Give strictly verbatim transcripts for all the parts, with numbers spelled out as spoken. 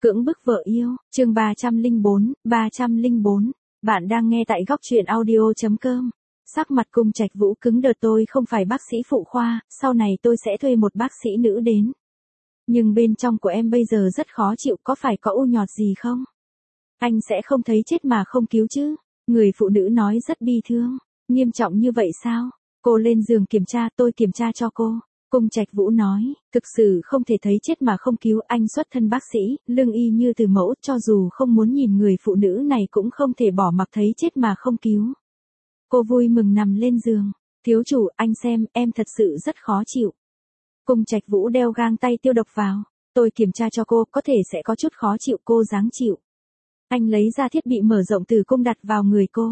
Cưỡng bức vợ yêu, chương ba trăm lẻ bốn, ba trăm lẻ bốn. Bạn đang nghe tại góc truyện audio chấm com. Sắc mặt Cung Trạch Vũ cứng đờ, tôi không phải bác sĩ phụ khoa, sau này tôi sẽ thuê một bác sĩ nữ đến. Nhưng bên trong của em bây giờ rất khó chịu, có phải có u nhọt gì không? Anh sẽ không thấy chết mà không cứu chứ? Người phụ nữ nói rất bi thương. Nghiêm trọng như vậy sao? Cô lên giường kiểm tra, tôi kiểm tra cho cô. Cung Trạch Vũ nói, thực sự không thể thấy chết mà không cứu, anh xuất thân bác sĩ, lương y như từ mẫu, cho dù không muốn nhìn người phụ nữ này cũng không thể bỏ mặc thấy chết mà không cứu. Cô vui mừng nằm lên giường, thiếu chủ, anh xem, em thật sự rất khó chịu. Cung Trạch Vũ đeo găng tay tiêu độc vào, tôi kiểm tra cho cô, có thể sẽ có chút khó chịu, cô ráng chịu. Anh lấy ra thiết bị mở rộng tử cung đặt vào người cô.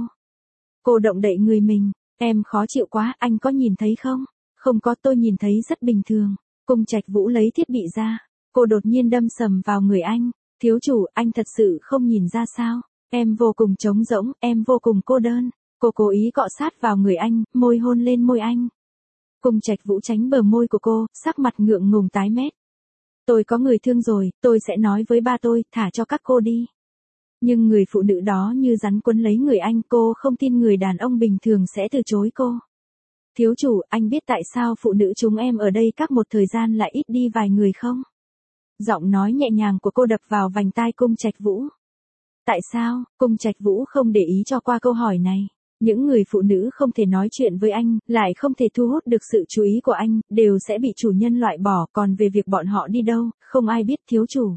Cô động đậy người mình, em khó chịu quá, anh có nhìn thấy không? Không có, tôi nhìn thấy rất bình thường. Cung Trạch Vũ lấy thiết bị ra. Cô đột nhiên đâm sầm vào người anh. Thiếu chủ, anh thật sự không nhìn ra sao? Em vô cùng trống rỗng, em vô cùng cô đơn. Cô cố ý cọ sát vào người anh, môi hôn lên môi anh. Cung Trạch Vũ tránh bờ môi của cô, sắc mặt ngượng ngùng tái mét. Tôi có người thương rồi, tôi sẽ nói với ba tôi, thả cho các cô đi. Nhưng người phụ nữ đó như rắn quấn lấy người anh, cô không tin người đàn ông bình thường sẽ từ chối cô. Thiếu chủ, anh biết tại sao phụ nữ chúng em ở đây các một thời gian lại ít đi vài người không? Giọng nói nhẹ nhàng của cô đập vào vành tai Cung Trạch Vũ. Tại sao? Cung Trạch Vũ không để ý cho qua câu hỏi này. Những người phụ nữ không thể nói chuyện với anh, lại không thể thu hút được sự chú ý của anh, đều sẽ bị chủ nhân loại bỏ, còn về việc bọn họ đi đâu, không ai biết, thiếu chủ.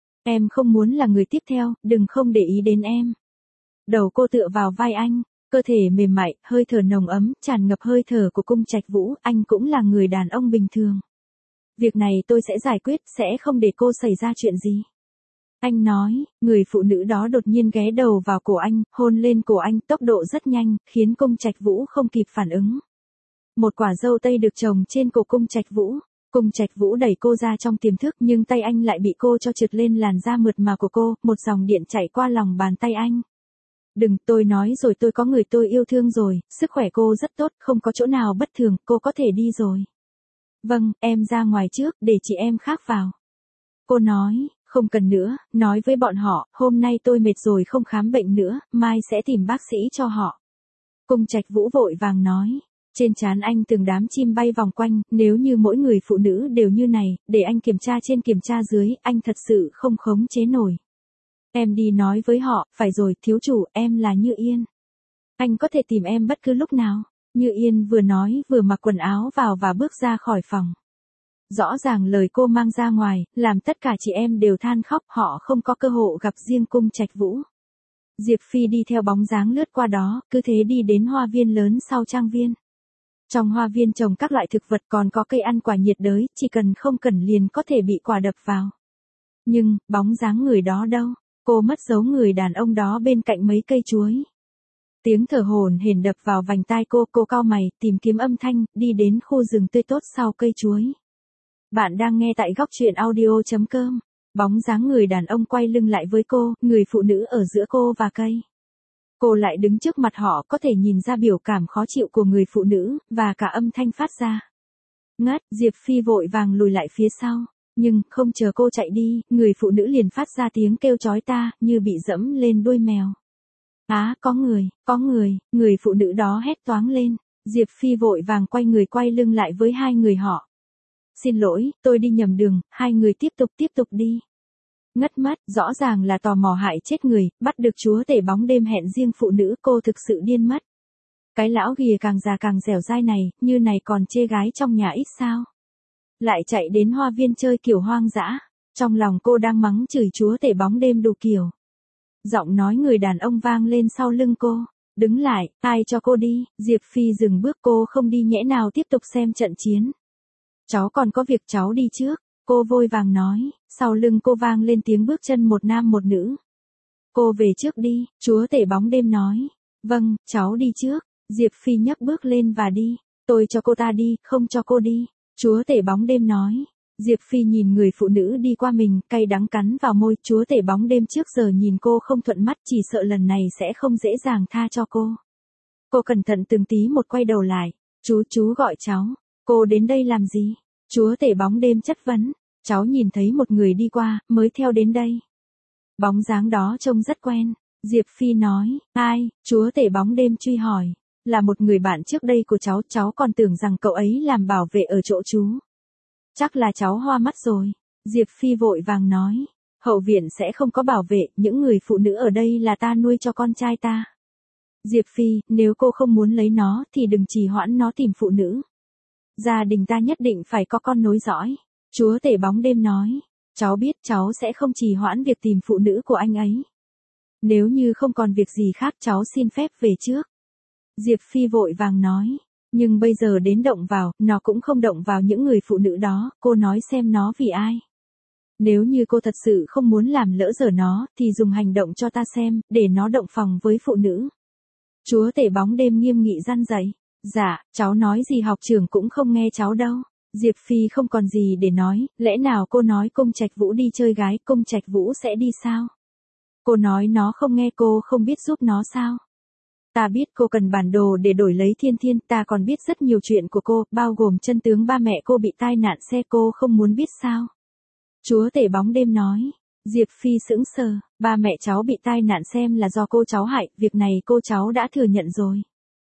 Em không muốn là người tiếp theo, đừng không để ý đến em. Đầu cô tựa vào vai anh. Cơ thể mềm mại, hơi thở nồng ấm, tràn ngập hơi thở của Cung Trạch Vũ, anh cũng là người đàn ông bình thường. Việc này tôi sẽ giải quyết, sẽ không để cô xảy ra chuyện gì. Anh nói, người phụ nữ đó đột nhiên ghé đầu vào cổ anh, hôn lên cổ anh, tốc độ rất nhanh, khiến Cung Trạch Vũ không kịp phản ứng. Một quả dâu tây được trồng trên cổ Cung Trạch Vũ. Cung Trạch Vũ đẩy cô ra trong tiềm thức, nhưng tay anh lại bị cô cho trượt lên làn da mượt mà của cô, một dòng điện chảy qua lòng bàn tay anh. Đừng, tôi nói rồi, tôi có người tôi yêu thương rồi, sức khỏe cô rất tốt, không có chỗ nào bất thường, cô có thể đi rồi. Vâng, em ra ngoài trước, để chị em khác vào. Cô nói, không cần nữa, nói với bọn họ, hôm nay tôi mệt rồi không khám bệnh nữa, mai sẽ tìm bác sĩ cho họ. Cung Trạch Vũ vội vàng nói, trên trán anh từng đám chim bay vòng quanh, nếu như mỗi người phụ nữ đều như này, để anh kiểm tra trên kiểm tra dưới, anh thật sự không khống chế nổi. Em đi nói với họ, phải rồi, thiếu chủ, em là Như Yên. Anh có thể tìm em bất cứ lúc nào. Như Yên vừa nói vừa mặc quần áo vào và bước ra khỏi phòng. Rõ ràng lời cô mang ra ngoài, làm tất cả chị em đều than khóc, họ không có cơ hội gặp riêng Cung Trạch Vũ. Diệp Phi đi theo bóng dáng lướt qua đó, cứ thế đi đến hoa viên lớn sau trang viên. Trong hoa viên trồng các loại thực vật, còn có cây ăn quả nhiệt đới, chỉ cần không cần liền có thể bị quả đập vào. Nhưng, bóng dáng người đó đâu? Cô mất dấu người đàn ông đó bên cạnh mấy cây chuối. Tiếng thở hổn hển đập vào vành tai cô, cô cau mày, tìm kiếm âm thanh, đi đến khu rừng tươi tốt sau cây chuối. Bạn đang nghe tại góc truyện audio chấm com. Bóng dáng người đàn ông quay lưng lại với cô, người phụ nữ ở giữa cô và cây. Cô lại đứng trước mặt họ, có thể nhìn ra biểu cảm khó chịu của người phụ nữ, và cả âm thanh phát ra. Ngắt, Diệp Phi vội vàng lùi lại phía sau. Nhưng, không chờ cô chạy đi, người phụ nữ liền phát ra tiếng kêu chói ta, như bị dẫm lên đuôi mèo. Á, có người, có người, người phụ nữ đó hét toáng lên. Diệp Phi vội vàng quay người quay lưng lại với hai người họ. Xin lỗi, tôi đi nhầm đường, hai người tiếp tục tiếp tục đi. Ngất mắt, rõ ràng là tò mò hại chết người, bắt được chúa tể bóng đêm hẹn riêng phụ nữ, cô thực sự điên mất. Cái lão ghìa càng già càng dẻo dai này, như này còn chê gái trong nhà ít sao. Lại chạy đến hoa viên chơi kiểu hoang dã. Trong lòng cô đang mắng chửi chúa tể bóng đêm đủ kiểu. Giọng nói người đàn ông vang lên sau lưng cô. Đứng lại, ai cho cô đi? Diệp Phi dừng bước, cô không đi nhẽ nào tiếp tục xem trận chiến. Cháu còn có việc, cháu đi trước. Cô vội vàng nói, sau lưng cô vang lên tiếng bước chân một nam một nữ. Cô về trước đi, chúa tể bóng đêm nói. Vâng, cháu đi trước. Diệp Phi nhấc bước lên và đi. Tôi cho cô ta đi, không cho cô đi. Chúa tể bóng đêm nói. Diệp Phi nhìn người phụ nữ đi qua mình, cay đắng cắn vào môi. Chúa tể bóng đêm trước giờ nhìn cô không thuận mắt, chỉ sợ lần này sẽ không dễ dàng tha cho cô. Cô cẩn thận từng tí một quay đầu lại. Chú, chú gọi cháu. Cô đến đây làm gì? Chúa tể bóng đêm chất vấn. Cháu nhìn thấy một người đi qua, mới theo đến đây. Bóng dáng đó trông rất quen. Diệp Phi nói, ai, chúa tể bóng đêm truy hỏi. Là một người bạn trước đây của cháu, cháu còn tưởng rằng cậu ấy làm bảo vệ ở chỗ chú. Chắc là cháu hoa mắt rồi. Diệp Phi vội vàng nói, hậu viện sẽ không có bảo vệ, những người phụ nữ ở đây là ta nuôi cho con trai ta. Diệp Phi, nếu cô không muốn lấy nó thì đừng trì hoãn nó tìm phụ nữ. Gia đình ta nhất định phải có con nối dõi. Chúa tể bóng đêm nói, cháu biết cháu sẽ không trì hoãn việc tìm phụ nữ của anh ấy. Nếu như không còn việc gì khác cháu xin phép về trước. Diệp Phi vội vàng nói, nhưng bây giờ đến động vào, nó cũng không động vào những người phụ nữ đó, cô nói xem nó vì ai. Nếu như cô thật sự không muốn làm lỡ dở nó, thì dùng hành động cho ta xem, để nó động phòng với phụ nữ. Chúa tể bóng đêm nghiêm nghị răn dạy, dạ, cháu nói gì học trưởng cũng không nghe cháu đâu. Diệp Phi không còn gì để nói, lẽ nào cô nói Cung Trạch Vũ đi chơi gái, Cung Trạch Vũ sẽ đi sao? Cô nói nó không nghe, cô không biết giúp nó sao? Ta biết cô cần bản đồ để đổi lấy Thiên Thiên, ta còn biết rất nhiều chuyện của cô, bao gồm chân tướng ba mẹ cô bị tai nạn xe, cô không muốn biết sao? Chúa tể bóng đêm nói, Diệp Phi sững sờ, ba mẹ cháu bị tai nạn xem là do cô cháu hại, việc này cô cháu đã thừa nhận rồi.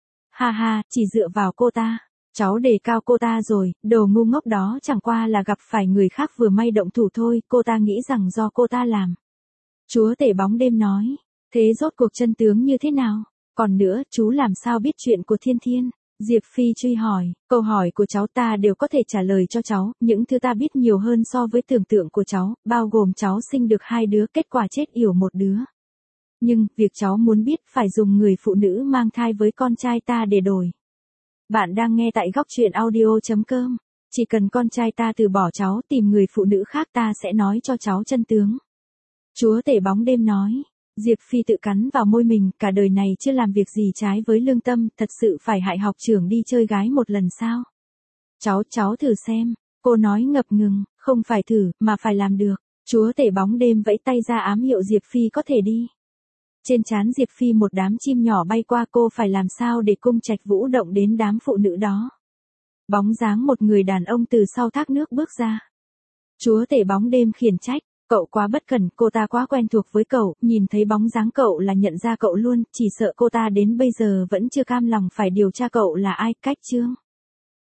Ha ha, chỉ dựa vào cô ta. Cháu đề cao cô ta rồi, đồ ngu ngốc đó chẳng qua là gặp phải người khác vừa may động thủ thôi, cô ta nghĩ rằng do cô ta làm. Chúa tể bóng đêm nói, thế rốt cuộc chân tướng như thế nào? Còn nữa, chú làm sao biết chuyện của Thiên Thiên? Diệp Phi truy hỏi, câu hỏi của cháu ta đều có thể trả lời cho cháu, những thứ ta biết nhiều hơn so với tưởng tượng của cháu, bao gồm cháu sinh được hai đứa, kết quả chết yểu một đứa. Nhưng, việc cháu muốn biết phải dùng người phụ nữ mang thai với con trai ta để đổi. Bạn đang nghe tại góc truyện audio.com. Chỉ cần con trai ta từ bỏ cháu tìm người phụ nữ khác ta sẽ nói cho cháu chân tướng. Chúa tể bóng đêm nói. Diệp Phi tự cắn vào môi mình, cả đời này chưa làm việc gì trái với lương tâm, thật sự phải hại học trưởng đi chơi gái một lần sao? Cháu, cháu thử xem. Cô nói ngập ngừng, không phải thử, mà phải làm được. Chúa tể bóng đêm vẫy tay ra ám hiệu Diệp Phi có thể đi. Trên trán Diệp Phi một đám chim nhỏ bay qua, cô phải làm sao để Cung Trạch Vũ động đến đám phụ nữ đó. Bóng dáng một người đàn ông từ sau thác nước bước ra. Chúa tể bóng đêm khiển trách, cậu quá bất cẩn, cô ta quá quen thuộc với cậu, nhìn thấy bóng dáng cậu là nhận ra cậu luôn, chỉ sợ cô ta đến bây giờ vẫn chưa cam lòng phải điều tra cậu là ai, cách chương.